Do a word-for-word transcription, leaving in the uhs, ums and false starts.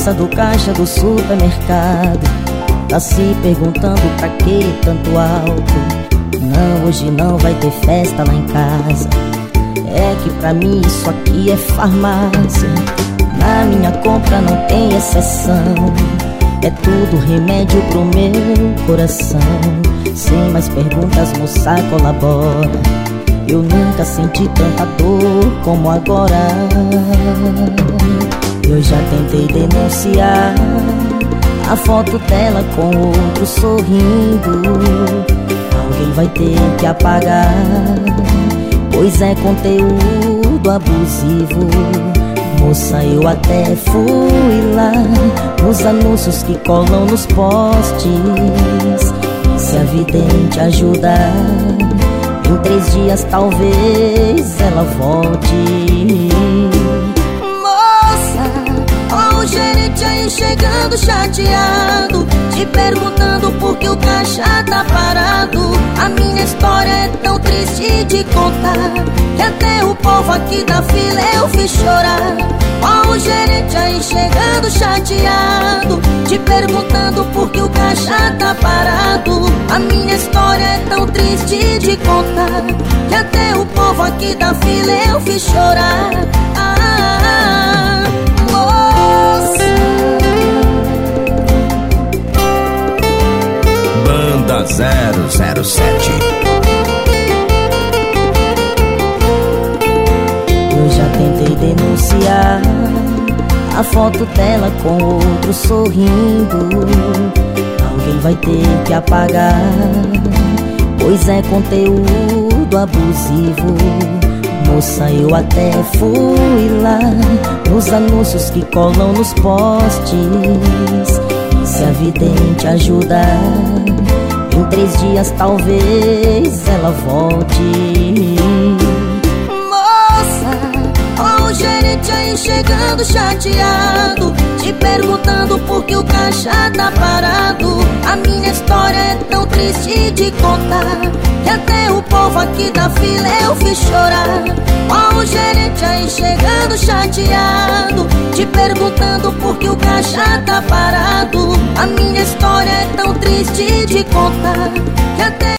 moça do caixa do supermercado tá se perguntando pra que tanto álcool. Não, hoje não vai ter festa lá em casa. É que pra mim isso aqui é farmácia. Na minha compra não tem exceção. É tudo remédio pro meu coração. Sem mais perguntas, moça, colabora. Eu nunca senti tanta dor como agora. Eu já tentei denunciar a foto dela com outro sorrindo. Alguém vai ter que apagar, pois é conteúdo abusivo. Moça, eu até fui lá nos anúncios que colam nos postes. E se a vidente ajudar, em três dias talvez ela volte. Moça, ó o gerente aí chegando chateado, te perguntando por que o caixa tá parado. A minha história é tão triste de contar, que até o povo aqui da fila eu fiz chorar. Ó o gerente aí chegando chateado, te perguntando por que o caixa tá parado. A minha história é tão triste de contar, que até o povo aqui da fila eu fiz chorar. Ah, moça. Banda zero zero sete. Eu já tentei denunciar a foto dela com outro sorrindo. Alguém vai ter que apagar, pois é conteúdo abusivo. Moça, eu até fui lá nos anúncios que colam nos postes. E se a vidente ajudar, em três dias talvez ela volte. Ó o gerente aí chegando chateado, te perguntando por que o caixa tá parado. A minha história é tão triste de contar, que até o povo aqui da fila eu fiz chorar. Ó o gerente aí chegando chateado, te perguntando por que o caixa tá parado. A minha história é tão triste de contar, que até